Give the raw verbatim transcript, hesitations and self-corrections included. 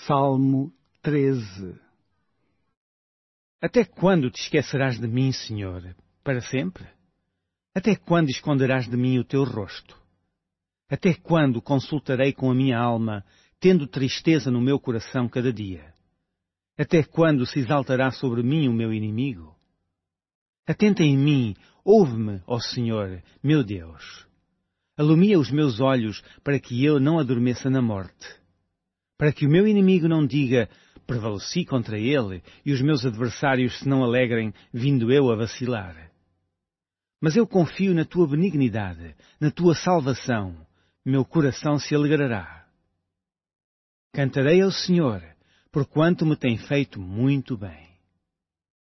Salmo treze. Até quando te esquecerás de mim, Senhor? Para sempre? Até quando esconderás de mim o teu rosto? Até quando consultarei com a minha alma, tendo tristeza no meu coração cada dia? Até quando se exaltará sobre mim o meu inimigo? Atenta em mim, ouve-me, ó Senhor, meu Deus. Alumia os meus olhos para que eu não adormeça na morte. Para que o meu inimigo não diga, prevaleci contra ele, e os meus adversários se não alegrem, vindo eu a vacilar. Mas eu confio na tua benignidade, na tua salvação, meu coração se alegrará. Cantarei ao Senhor, porquanto me tem feito muito bem.